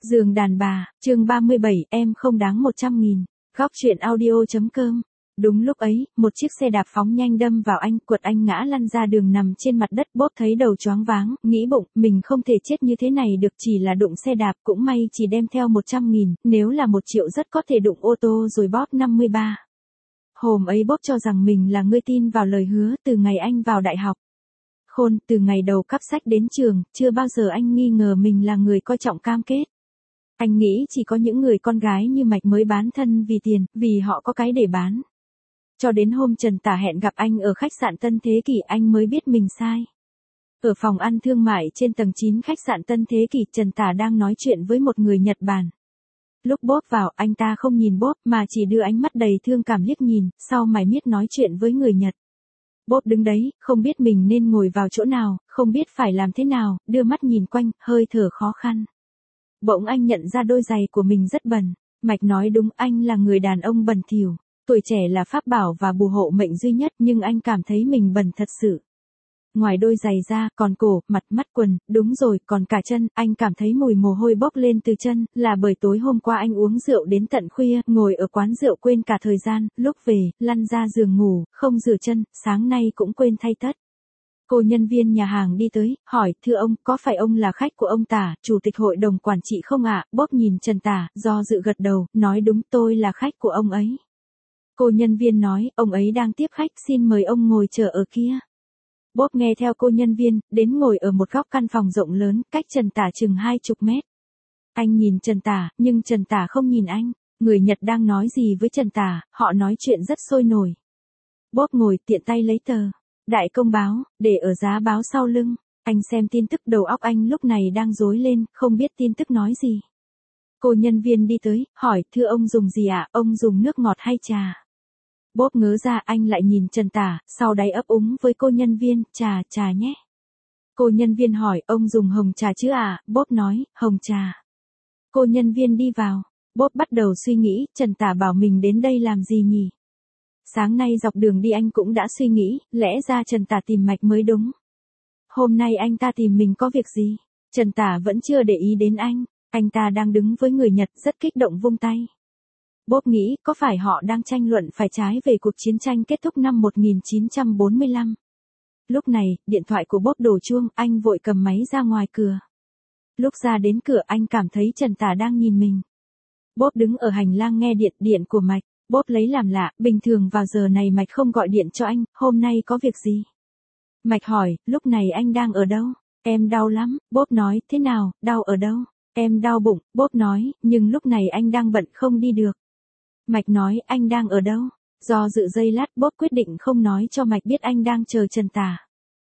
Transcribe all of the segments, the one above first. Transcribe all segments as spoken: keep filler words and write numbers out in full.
Giường đàn bà, chương ba mươi bảy, em không đáng một trăm nghìn. Góc truyện audio.com. Đúng lúc ấy, một chiếc xe đạp phóng nhanh đâm vào anh, quật anh ngã lăn ra đường nằm trên mặt đất. Bốp thấy đầu choáng váng, nghĩ bụng, mình không thể chết như thế này được, chỉ là đụng xe đạp, cũng may chỉ đem theo một trăm nghìn, nếu là một triệu rất có thể đụng ô tô rồi. Bóp năm mươi ba. Hôm ấy Bốp cho rằng mình là người tin vào lời hứa, từ ngày anh vào đại học. Khôn, từ ngày đầu cắp sách đến trường, chưa bao giờ anh nghi ngờ mình là người coi trọng cam kết. Anh nghĩ chỉ có những người con gái như Mạch mới bán thân vì tiền, vì họ có cái để bán. Cho đến hôm Trần Tả hẹn gặp anh ở khách sạn Tân Thế Kỷ, anh mới biết mình sai. Ở phòng ăn thương mại trên tầng chín khách sạn Tân Thế Kỷ, Trần Tả đang nói chuyện với một người Nhật Bản. Lúc Bốp vào, anh ta không nhìn Bốp mà chỉ đưa ánh mắt đầy thương cảm liếc nhìn, sau mải miết nói chuyện với người Nhật. Bốp đứng đấy, không biết mình nên ngồi vào chỗ nào, không biết phải làm thế nào, đưa mắt nhìn quanh, hơi thở khó khăn. Bỗng anh nhận ra đôi giày của mình rất bẩn. Mạch nói đúng, anh là người đàn ông bẩn thỉu. Tuổi trẻ là pháp bảo và bùa hộ mệnh duy nhất, nhưng anh cảm thấy mình bẩn thật sự. Ngoài đôi giày ra, còn cổ, mặt, mắt, quần, đúng rồi, còn cả chân. Anh cảm thấy mùi mồ hôi bốc lên từ chân, là bởi tối hôm qua anh uống rượu đến tận khuya, ngồi ở quán rượu quên cả thời gian, lúc về, lăn ra giường ngủ, không rửa chân, sáng nay cũng quên thay tất. Cô nhân viên nhà hàng đi tới, hỏi, thưa ông, có phải ông là khách của ông Tả, chủ tịch hội đồng quản trị không ạ? Bốp nhìn Trần Tả, do dự gật đầu, nói đúng, tôi là khách của ông ấy. Cô nhân viên nói, ông ấy đang tiếp khách, xin mời ông ngồi chờ ở kia. Bốp nghe theo cô nhân viên, đến ngồi ở một góc căn phòng rộng lớn, cách Trần Tả chừng hai chục mét. Anh nhìn Trần Tả, nhưng Trần Tả không nhìn anh. Người Nhật đang nói gì với Trần Tả, họ nói chuyện rất sôi nổi. Bốp ngồi tiện tay lấy tờ Đại Công báo, để ở giá báo sau lưng. Anh xem tin tức, đầu óc anh lúc này đang rối lên, không biết tin tức nói gì. Cô nhân viên đi tới, hỏi, thưa ông dùng gì ạ, ông dùng nước ngọt hay trà? Bốp ngớ ra, anh lại nhìn Trần Tả, sau đấy ấp úng với cô nhân viên, trà, trà nhé. Cô nhân viên hỏi, ông dùng hồng trà chứ ạ? Bốp nói, hồng trà. Cô nhân viên đi vào. Bốp bắt đầu suy nghĩ, Trần Tả bảo mình đến đây làm gì nhỉ? Sáng nay dọc đường đi anh cũng đã suy nghĩ, lẽ ra Trần Tả tìm Mạch mới đúng. Hôm nay anh ta tìm mình có việc gì? Trần Tả vẫn chưa để ý đến anh, anh ta đang đứng với người Nhật rất kích động vung tay. Bốp nghĩ, có phải họ đang tranh luận phải trái về cuộc chiến tranh kết thúc năm một nghìn chín trăm bốn mươi lăm? Lúc này, điện thoại của Bốp đổ chuông, anh vội cầm máy ra ngoài cửa. Lúc ra đến cửa anh cảm thấy Trần Tả đang nhìn mình. Bốp đứng ở hành lang nghe điện, điện của Mạch. Bốp lấy làm lạ, bình thường vào giờ này Mạch không gọi điện cho anh, hôm nay có việc gì? Mạch hỏi, lúc này anh đang ở đâu? Em đau lắm. Bốp nói, thế nào, đau ở đâu? Em đau bụng. Bốp nói, nhưng lúc này anh đang bận không đi được. Mạch nói, anh đang ở đâu? Do dự giây lát, Bốp quyết định không nói cho Mạch biết anh đang chờ Trần Tả.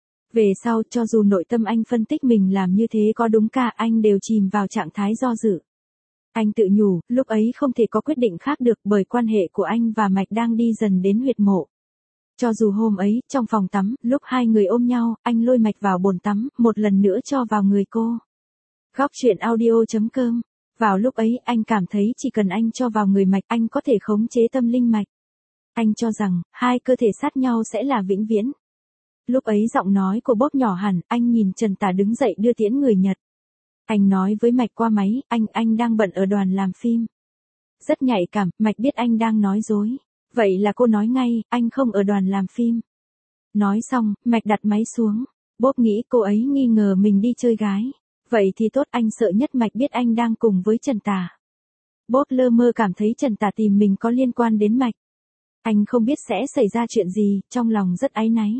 Về sau, cho dù nội tâm anh phân tích mình làm như thế có đúng cả, anh đều chìm vào trạng thái do dự. Anh tự nhủ, lúc ấy không thể có quyết định khác được, bởi quan hệ của anh và Mạch đang đi dần đến huyệt mộ. Cho dù hôm ấy, trong phòng tắm, lúc hai người ôm nhau, anh lôi Mạch vào bồn tắm, một lần nữa cho vào người cô. Góc truyện audio.com. Vào lúc ấy, anh cảm thấy chỉ cần anh cho vào người Mạch, anh có thể khống chế tâm linh Mạch. Anh cho rằng, hai cơ thể sát nhau sẽ là vĩnh viễn. Lúc ấy giọng nói của Bốp nhỏ hẳn, anh nhìn Trần Tả đứng dậy đưa tiễn người Nhật. Anh nói với Mạch qua máy, anh, anh đang bận ở đoàn làm phim. Rất nhạy cảm, Mạch biết anh đang nói dối. Vậy là cô nói ngay, anh không ở đoàn làm phim. Nói xong, Mạch đặt máy xuống. Bốp nghĩ cô ấy nghi ngờ mình đi chơi gái. Vậy thì tốt, anh sợ nhất Mạch biết anh đang cùng với Trần Tả. Bốp lơ mơ cảm thấy Trần Tả tìm mình có liên quan đến Mạch. Anh không biết sẽ xảy ra chuyện gì, trong lòng rất áy náy.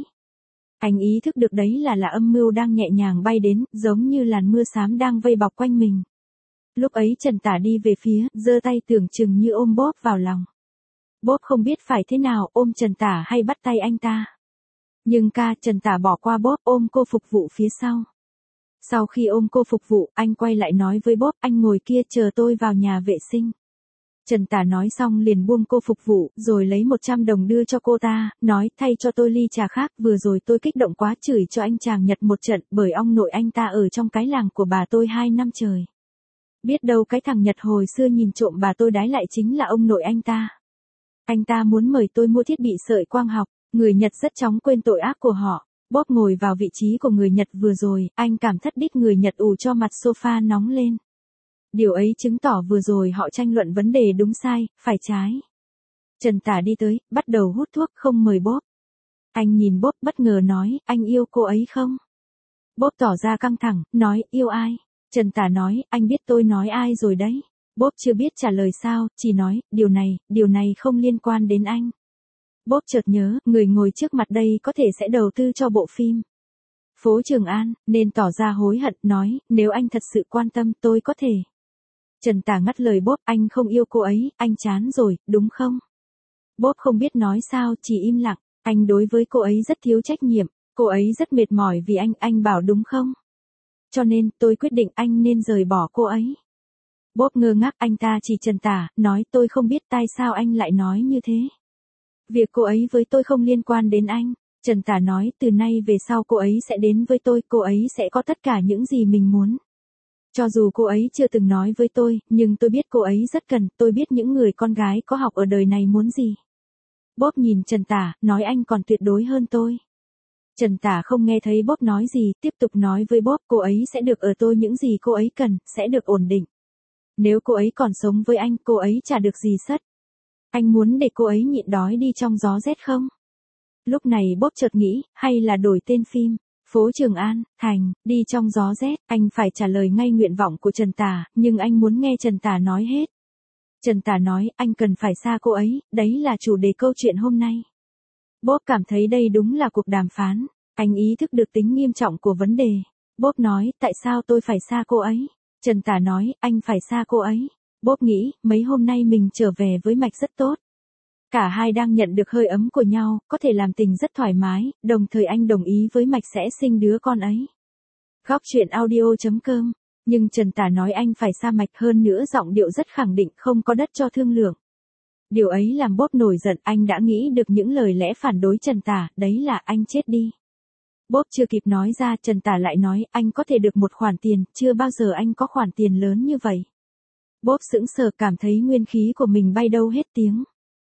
Anh ý thức được đấy là là âm mưu đang nhẹ nhàng bay đến, giống như làn mưa xám đang vây bọc quanh mình. Lúc ấy Trần Tả đi về phía, giơ tay tưởng chừng như ôm Bốp vào lòng. Bốp không biết phải thế nào, ôm Trần Tả hay bắt tay anh ta. Nhưng ca, Trần Tả bỏ qua Bốp, ôm cô phục vụ phía sau. Sau khi ôm cô phục vụ, anh quay lại nói với Bốp, anh ngồi kia chờ tôi vào nhà vệ sinh. Trần Tả nói xong liền buông cô phục vụ, rồi lấy một trăm đồng đưa cho cô ta, nói, thay cho tôi ly trà khác, vừa rồi tôi kích động quá chửi cho anh chàng Nhật một trận, bởi ông nội anh ta ở trong cái làng của bà tôi hai năm trời. Biết đâu cái thằng Nhật hồi xưa nhìn trộm bà tôi đái lại chính là ông nội anh ta. Anh ta muốn mời tôi mua thiết bị sợi quang học, người Nhật rất chóng quên tội ác của họ. Bốp ngồi vào vị trí của người Nhật vừa rồi, anh cảm thất đít người Nhật ù cho mặt sofa nóng lên. Điều ấy chứng tỏ vừa rồi họ tranh luận vấn đề đúng sai, phải trái. Trần Tả đi tới, bắt đầu hút thuốc không mời Bob. Anh nhìn Bob bất ngờ nói, anh yêu cô ấy không? Bob tỏ ra căng thẳng, nói, yêu ai? Trần Tả nói, anh biết tôi nói ai rồi đấy. Bob chưa biết trả lời sao, chỉ nói, điều này, điều này không liên quan đến anh. Bob chợt nhớ, người ngồi trước mặt đây có thể sẽ đầu tư cho bộ phim Phố Trường An, nên tỏ ra hối hận, nói, nếu anh thật sự quan tâm tôi có thể. Trần Tả ngắt lời Bob, anh không yêu cô ấy, anh chán rồi, đúng không? Bob không biết nói sao, chỉ im lặng, anh đối với cô ấy rất thiếu trách nhiệm, cô ấy rất mệt mỏi vì anh, anh bảo đúng không? Cho nên, tôi quyết định anh nên rời bỏ cô ấy. Bob ngơ ngác, anh ta chỉ Trần Tả, nói tôi không biết tại sao anh lại nói như thế. Việc cô ấy với tôi không liên quan đến anh. Trần Tả nói, từ nay về sau cô ấy sẽ đến với tôi, cô ấy sẽ có tất cả những gì mình muốn. Cho dù cô ấy chưa từng nói với tôi, nhưng tôi biết cô ấy rất cần, tôi biết những người con gái có học ở đời này muốn gì. Bob nhìn Trần Tả, nói anh còn tuyệt đối hơn tôi. Trần Tả không nghe thấy Bob nói gì, tiếp tục nói với Bob, cô ấy sẽ được ở tôi những gì cô ấy cần, sẽ được ổn định. Nếu cô ấy còn sống với anh, cô ấy chả được gì sất. Anh muốn để cô ấy nhịn đói đi trong gió rét không? Lúc này Bob chợt nghĩ, hay là đổi tên phim, Phố Trường An, thành, đi trong gió rét, anh phải trả lời ngay nguyện vọng của Trần Tả, nhưng anh muốn nghe Trần Tả nói hết. Trần Tả nói, anh cần phải xa cô ấy, đấy là chủ đề câu chuyện hôm nay. Bob cảm thấy đây đúng là cuộc đàm phán, anh ý thức được tính nghiêm trọng của vấn đề. Bob nói, tại sao tôi phải xa cô ấy? Trần Tả nói, anh phải xa cô ấy. Bob nghĩ, mấy hôm nay mình trở về với Mạch rất tốt. Cả hai đang nhận được hơi ấm của nhau, có thể làm tình rất thoải mái, đồng thời anh đồng ý với Mạch sẽ sinh đứa con ấy. Góc truyện audio chấm com. Nhưng Trần Tả nói anh phải xa Mạch, hơn nữa giọng điệu rất khẳng định, không có đất cho thương lượng. Điều ấy làm Bob nổi giận, anh đã nghĩ được những lời lẽ phản đối Trần Tả, đấy là anh chết đi. Bob chưa kịp nói ra, Trần Tả lại nói, anh có thể được một khoản tiền, chưa bao giờ anh có khoản tiền lớn như vậy. Bob sững sờ, cảm thấy nguyên khí của mình bay đâu hết tiếng.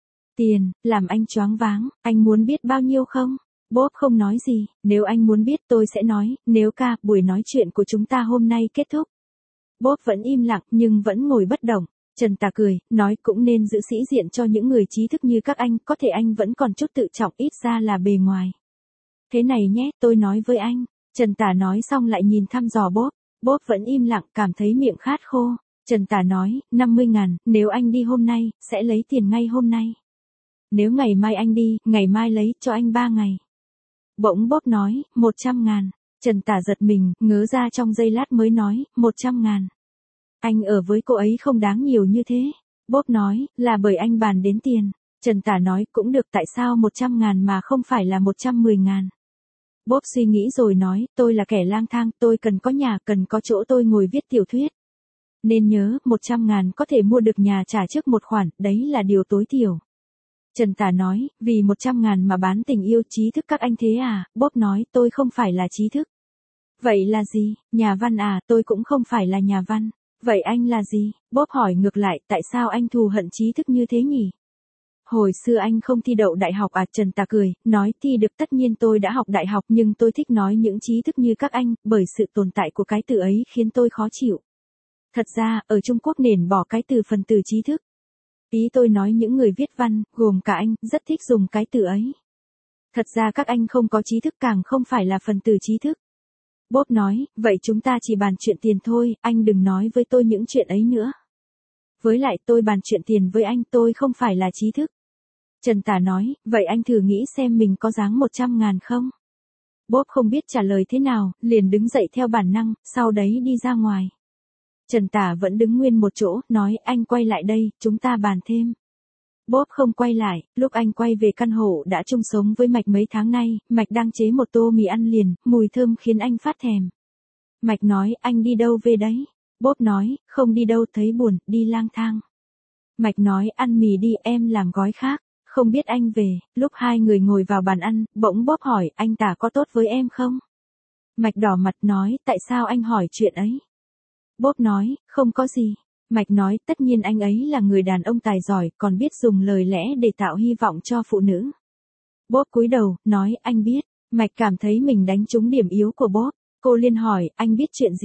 Tiền, làm anh choáng váng, anh muốn biết bao nhiêu không? Bob không nói gì, nếu anh muốn biết tôi sẽ nói, nếu ca, buổi nói chuyện của chúng ta hôm nay kết thúc. Bob vẫn im lặng, nhưng vẫn ngồi bất động. Trần Tả cười, nói cũng nên giữ sĩ diện cho những người trí thức như các anh, có thể anh vẫn còn chút tự trọng, ít ra là bề ngoài. Thế này nhé, tôi nói với anh. Trần Tả nói xong lại nhìn thăm dò Bob. Bob vẫn im lặng, cảm thấy miệng khát khô. Trần Tả nói, năm mươi ngàn, nếu anh đi hôm nay, sẽ lấy tiền ngay hôm nay. Nếu ngày mai anh đi, ngày mai lấy, cho anh ba ngày. Bỗng Bob nói, một trăm ngàn. Trần Tả giật mình, ngớ ra trong giây lát mới nói, một trăm ngàn. Anh ở với cô ấy không đáng nhiều như thế. Bob nói, là bởi anh bàn đến tiền. Trần Tả nói, cũng được, tại sao một trăm ngàn mà không phải là một trăm mười ngàn. Bob suy nghĩ rồi nói, tôi là kẻ lang thang, tôi cần có nhà, cần có chỗ tôi ngồi viết tiểu thuyết. Nên nhớ, một trăm ngàn có thể mua được nhà trả trước một khoản, đấy là điều tối thiểu. Trần Tả nói, vì một trăm ngàn mà bán tình yêu, trí thức các anh thế à? Bob nói, tôi không phải là trí thức. Vậy là gì? Nhà văn à? Tôi cũng không phải là nhà văn. Vậy anh là gì? Bob hỏi ngược lại, tại sao anh thù hận trí thức như thế nhỉ? Hồi xưa anh không thi đậu đại học à? Trần Tả cười, nói thi được, tất nhiên tôi đã học đại học, nhưng tôi thích nói những trí thức như các anh, bởi sự tồn tại của cái từ ấy khiến tôi khó chịu. Thật ra, ở Trung Quốc nền bỏ cái từ phần từ trí thức. Ý tôi nói những người viết văn, gồm cả anh, rất thích dùng cái từ ấy. Thật ra các anh không có trí thức, càng không phải là phần từ trí thức. Bob nói, vậy chúng ta chỉ bàn chuyện tiền thôi, anh đừng nói với tôi những chuyện ấy nữa. Với lại tôi bàn chuyện tiền với anh, tôi không phải là trí thức. Trần Tả nói, vậy anh thử nghĩ xem mình có dáng một trăm ngàn không? Bob không biết trả lời thế nào, liền đứng dậy theo bản năng, sau đấy đi ra ngoài. Trần Tả vẫn đứng nguyên một chỗ, nói, anh quay lại đây, chúng ta bàn thêm. Bob không quay lại, lúc anh quay về căn hộ đã chung sống với Mạch mấy tháng nay, Mạch đang chế một tô mì ăn liền, mùi thơm khiến anh phát thèm. Mạch nói, anh đi đâu về đấy? Bob nói, không đi đâu, thấy buồn, đi lang thang. Mạch nói, ăn mì đi, em làm gói khác. Không biết anh về, lúc hai người ngồi vào bàn ăn, bỗng Bob hỏi, anh Tả có tốt với em không? Mạch đỏ mặt nói, tại sao anh hỏi chuyện ấy? Bob nói, không có gì. Mạch nói, tất nhiên anh ấy là người đàn ông tài giỏi, còn biết dùng lời lẽ để tạo hy vọng cho phụ nữ. Bob cúi đầu, nói, anh biết. Mạch cảm thấy mình đánh trúng điểm yếu của Bob. Cô liền hỏi, anh biết chuyện gì?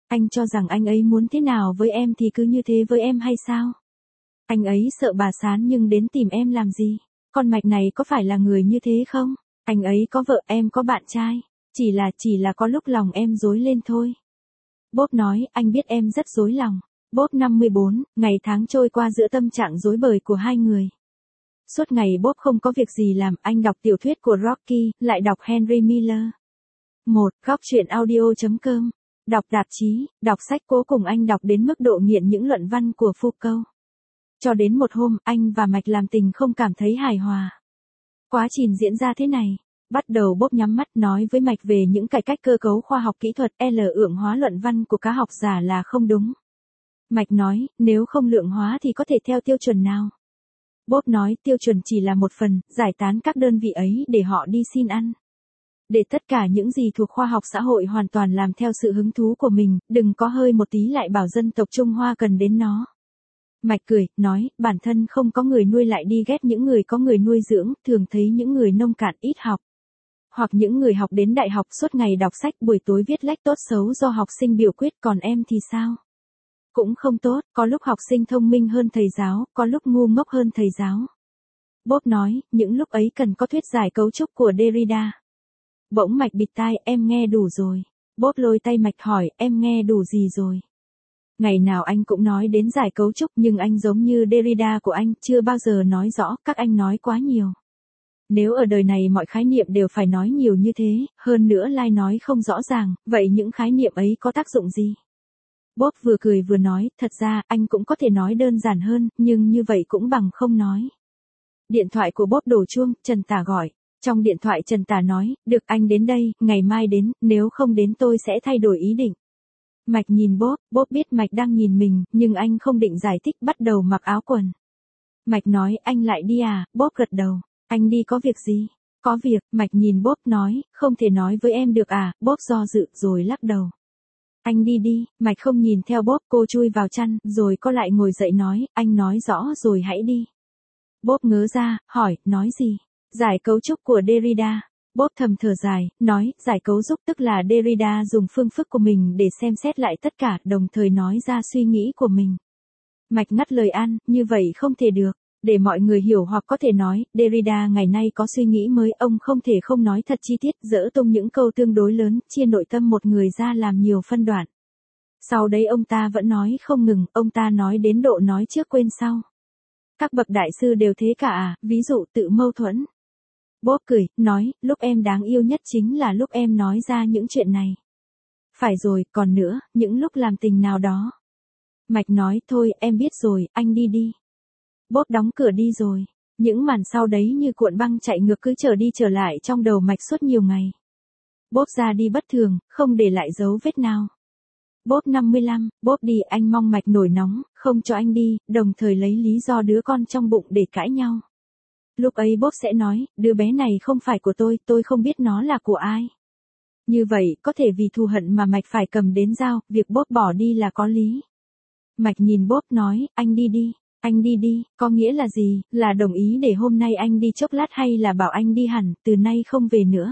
Anh cho rằng anh ấy muốn thế nào với em thì cứ như thế với em hay sao? Anh ấy sợ bà Sán nhưng đến tìm em làm gì? Con Mạch này có phải là người như thế không? Anh ấy có vợ, em có bạn trai. Chỉ là, chỉ là có lúc lòng em rối lên thôi. Bob nói, anh biết em rất rối lòng. Bob năm mươi bốn, ngày tháng trôi qua giữa tâm trạng rối bời của hai người. Suốt ngày Bob không có việc gì làm, anh đọc tiểu thuyết của Rocky, lại đọc Henry Miller. một. Góc truyện audio chấm com. Đọc tạp chí, đọc sách cố cùng anh đọc đến mức độ nghiện những luận văn của Foucault. Cho đến một hôm, anh và Mạch làm tình không cảm thấy hài hòa. Quá trình diễn ra thế này. Bắt đầu Bob nhắm mắt nói với Mạch về những cải cách cơ cấu khoa học kỹ thuật, L lượng hóa luận văn của cá học giả là không đúng. Mạch nói, nếu không lượng hóa thì có thể theo tiêu chuẩn nào? Bob nói, tiêu chuẩn chỉ là một phần, giải tán các đơn vị ấy để họ đi xin ăn. Để tất cả những gì thuộc khoa học xã hội hoàn toàn làm theo sự hứng thú của mình, đừng có hơi một tí lại bảo dân tộc Trung Hoa cần đến nó. Mạch cười, nói, bản thân không có người nuôi lại đi ghét những người có người nuôi dưỡng, thường thấy những người nông cạn ít học. Hoặc những người học đến đại học suốt ngày đọc sách buổi tối viết lách tốt xấu do học sinh biểu quyết, còn em thì sao? Cũng không tốt, có lúc học sinh thông minh hơn thầy giáo, có lúc ngu ngốc hơn thầy giáo. Bob nói, những lúc ấy cần có thuyết giải cấu trúc của Derrida. Bỗng Mạch bịt tai, em nghe đủ rồi. Bob lôi tay Mạch hỏi, em nghe đủ gì rồi? Ngày nào anh cũng nói đến giải cấu trúc nhưng anh giống như Derrida của anh, chưa bao giờ nói rõ, các anh nói quá nhiều. Nếu ở đời này mọi khái niệm đều phải nói nhiều như thế, hơn nữa lai nói không rõ ràng, vậy những khái niệm ấy có tác dụng gì? Bob vừa cười vừa nói, thật ra, anh cũng có thể nói đơn giản hơn, nhưng như vậy cũng bằng không nói. Điện thoại của Bob đổ chuông, Trần Tả gọi. Trong điện thoại Trần Tả nói, được anh đến đây, ngày mai đến, nếu không đến tôi sẽ thay đổi ý định. Mạch nhìn Bob, Bob biết Mạch đang nhìn mình, nhưng anh không định giải thích, bắt đầu mặc áo quần. Mạch nói, anh lại đi à? Bob gật đầu. Anh đi có việc gì? Có việc, Mạch nhìn Bob nói, không thể nói với em được à? Bob do dự, rồi lắc đầu. Anh đi đi, Mạch không nhìn theo Bob, cô chui vào chăn, rồi cô lại ngồi dậy nói, anh nói rõ rồi hãy đi. Bob ngớ ra, hỏi, nói gì? Giải cấu trúc của Derrida. Bob thầm thở dài, nói, giải cấu trúc tức là Derrida dùng phương thức của mình để xem xét lại tất cả, đồng thời nói ra suy nghĩ của mình. Mạch ngắt lời An, như vậy không thể được. Để mọi người hiểu hoặc có thể nói, Derrida ngày nay có suy nghĩ mới, ông không thể không nói thật chi tiết, dỡ tung những câu tương đối lớn, chia nội tâm một người ra làm nhiều phân đoạn. Sau đấy ông ta vẫn nói không ngừng, ông ta nói đến độ nói trước quên sau. Các bậc đại sư đều thế cả à, ví dụ tự mâu thuẫn. Bob cười, nói, lúc em đáng yêu nhất chính là lúc em nói ra những chuyện này. Phải rồi, còn nữa, những lúc làm tình nào đó. Mạch nói, thôi, em biết rồi, anh đi đi. Bob đóng cửa đi rồi. Những màn sau đấy như cuộn băng chạy ngược cứ trở đi trở lại trong đầu Mạch suốt nhiều ngày. Bob ra đi bất thường, không để lại dấu vết nào. Bob năm mươi lăm, Bob đi, anh mong Mạch nổi nóng, không cho anh đi, đồng thời lấy lý do đứa con trong bụng để cãi nhau. Lúc ấy Bob sẽ nói, đứa bé này không phải của tôi, tôi không biết nó là của ai. Như vậy, có thể vì thù hận mà Mạch phải cầm đến dao, việc Bob bỏ đi là có lý. Mạch nhìn Bob nói, anh đi đi, anh đi đi, có nghĩa là gì, là đồng ý để hôm nay anh đi chốc lát hay là bảo anh đi hẳn, từ nay không về nữa.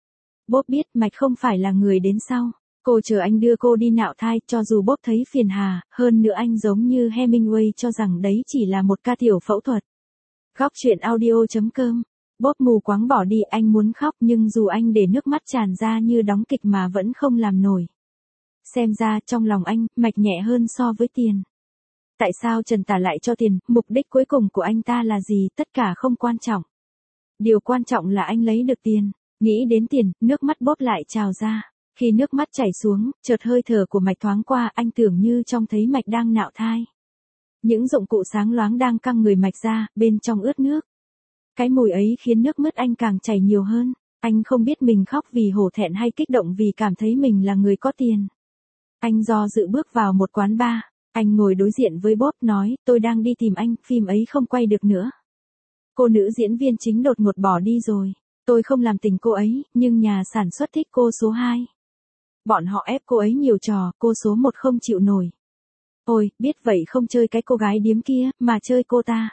Bob biết Mạch không phải là người đến sau. Cô chờ anh đưa cô đi nạo thai, cho dù Bob thấy phiền hà, hơn nữa anh giống như Hemingway cho rằng đấy chỉ là một ca tiểu phẫu thuật. Góc truyện audio chấm com. Bob mù quáng bỏ đi, anh muốn khóc nhưng dù anh để nước mắt tràn ra như đóng kịch mà vẫn không làm nổi. Xem ra trong lòng anh, Mạch nhẹ hơn so với tiền. Tại sao Trần Tả lại cho tiền, mục đích cuối cùng của anh ta là gì, tất cả không quan trọng. Điều quan trọng là anh lấy được tiền. Nghĩ đến tiền, nước mắt Bob lại trào ra. Khi nước mắt chảy xuống, chợt hơi thở của Mạch thoáng qua, anh tưởng như trông thấy Mạch đang nạo thai. Những dụng cụ sáng loáng đang căng người Mạch ra, bên trong ướt nước. Cái mùi ấy khiến nước mắt anh càng chảy nhiều hơn. Anh không biết mình khóc vì hổ thẹn hay kích động vì cảm thấy mình là người có tiền. Anh do dự bước vào một quán bar. Anh ngồi đối diện với Bob nói, tôi đang đi tìm anh, phim ấy không quay được nữa. Cô nữ diễn viên chính đột ngột bỏ đi rồi. Tôi không làm tình cô ấy, nhưng nhà sản xuất thích cô số hai. Bọn họ ép cô ấy nhiều trò, cô số một không chịu nổi. Ôi, biết vậy không chơi cái cô gái điếm kia, mà chơi cô ta.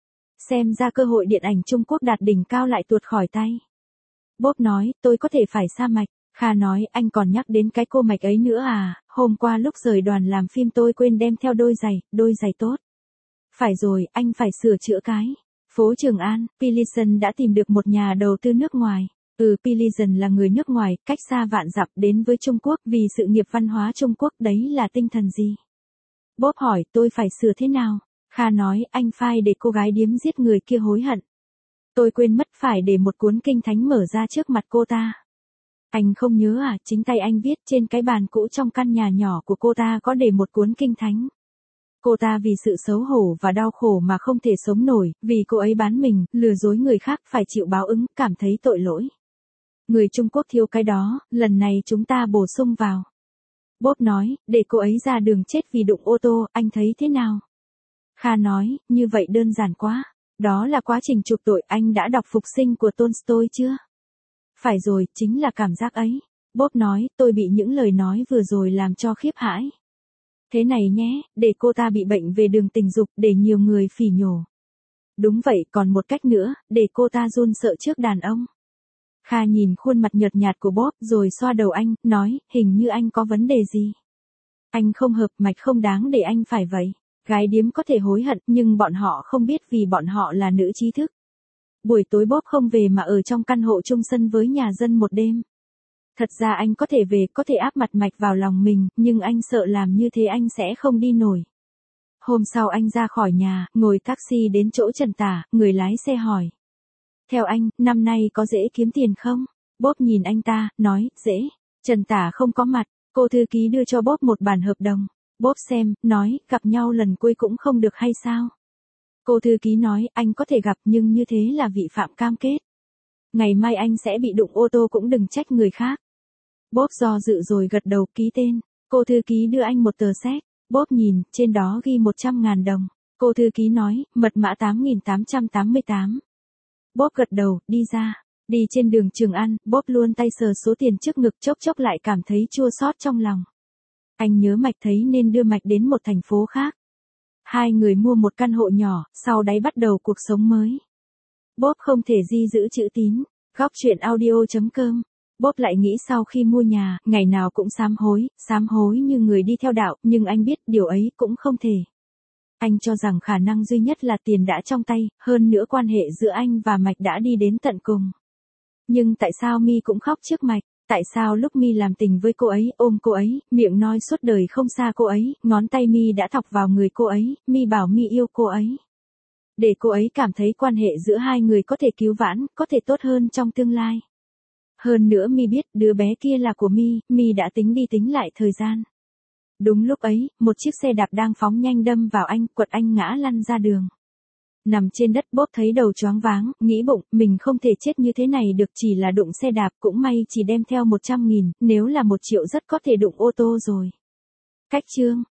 Xem ra cơ hội điện ảnh Trung Quốc đạt đỉnh cao lại tuột khỏi tay. Bob nói, tôi có thể phải xa Mạch. Kha nói, anh còn nhắc đến cái cô Mạch ấy nữa à, hôm qua lúc rời đoàn làm phim tôi quên đem theo đôi giày, đôi giày tốt. Phải rồi, anh phải sửa chữa cái. Phố Trường An, Pearson đã tìm được một nhà đầu tư nước ngoài. Ừ, Pearson là người nước ngoài, cách xa vạn dặm đến với Trung Quốc vì sự nghiệp văn hóa Trung Quốc đấy là tinh thần gì? Bob hỏi, tôi phải sửa thế nào? Kha nói, anh phải để cô gái điếm giết người kia hối hận. Tôi quên mất phải để một cuốn kinh thánh mở ra trước mặt cô ta. Anh không nhớ à, chính tay anh viết trên cái bàn cũ trong căn nhà nhỏ của cô ta có để một cuốn kinh thánh. Cô ta vì sự xấu hổ và đau khổ mà không thể sống nổi, vì cô ấy bán mình, lừa dối người khác phải chịu báo ứng, cảm thấy tội lỗi. Người Trung Quốc thiếu cái đó, lần này chúng ta bổ sung vào. Bob nói, để cô ấy ra đường chết vì đụng ô tô, anh thấy thế nào? Kha nói, như vậy đơn giản quá. Đó là quá trình chuộc tội, anh đã đọc Phục sinh của Tolstoy chưa? Phải rồi, chính là cảm giác ấy. Bob nói, tôi bị những lời nói vừa rồi làm cho khiếp hãi. Thế này nhé, để cô ta bị bệnh về đường tình dục, để nhiều người phỉ nhổ. Đúng vậy, còn một cách nữa, để cô ta run sợ trước đàn ông. Kha nhìn khuôn mặt nhợt nhạt của Bob rồi xoa đầu anh, nói, hình như anh có vấn đề gì. Anh không hợp mạch, không đáng để anh phải vậy. Gái điếm có thể hối hận, nhưng bọn họ không biết vì bọn họ là nữ trí thức. Buổi tối Bob không về mà ở trong căn hộ chung sân với nhà dân một đêm. Thật ra anh có thể về, có thể áp mặt mạch vào lòng mình, nhưng anh sợ làm như thế anh sẽ không đi nổi. Hôm sau anh ra khỏi nhà, ngồi taxi đến chỗ Trần Tả, người lái xe hỏi. Theo anh, năm nay có dễ kiếm tiền không? Bob nhìn anh ta, nói, dễ. Trần Tả không có mặt, cô thư ký đưa cho Bob một bản hợp đồng. Bob xem, nói, gặp nhau lần cuối cũng không được hay sao? Cô thư ký nói, anh có thể gặp nhưng như thế là vi phạm cam kết. Ngày mai anh sẽ bị đụng ô tô cũng đừng trách người khác. Bob do dự rồi gật đầu ký tên. Cô thư ký đưa anh một tờ séc. Bob nhìn, trên đó ghi một trăm ngàn đồng. Cô thư ký nói, mật mã tám nghìn tám trăm tám mươi tám. Bob gật đầu, đi ra. Đi trên đường Trường An, Bob luôn tay sờ số tiền trước ngực, chốc chốc lại cảm thấy chua xót trong lòng. Anh nhớ Mạch thấy nên đưa Mạch đến một thành phố khác. Hai người mua một căn hộ nhỏ, sau đấy bắt đầu cuộc sống mới. Bob không thể di giữ chữ tín. Góc truyện audio chấm com. Bob lại nghĩ sau khi mua nhà, ngày nào cũng sám hối, sám hối như người đi theo đạo, nhưng anh biết điều ấy cũng không thể. Anh cho rằng khả năng duy nhất là tiền đã trong tay, hơn nữa quan hệ giữa anh và Mạch đã đi đến tận cùng. Nhưng tại sao My cũng khóc trước Mạch? Tại sao lúc My làm tình với cô ấy, ôm cô ấy, miệng nói suốt đời không xa cô ấy, ngón tay My đã thọc vào người cô ấy, My bảo My yêu cô ấy. Để cô ấy cảm thấy quan hệ giữa hai người có thể cứu vãn, có thể tốt hơn trong tương lai. Hơn nữa My biết đứa bé kia là của My, My đã tính đi tính lại thời gian. Đúng lúc ấy, một chiếc xe đạp đang phóng nhanh đâm vào anh, quật anh ngã lăn ra đường. Nằm trên đất Bob thấy đầu choáng váng, nghĩ bụng, mình không thể chết như thế này được, chỉ là đụng xe đạp cũng may chỉ đem theo một trăm nghìn, nếu là một triệu rất có thể đụng ô tô rồi. Cách chương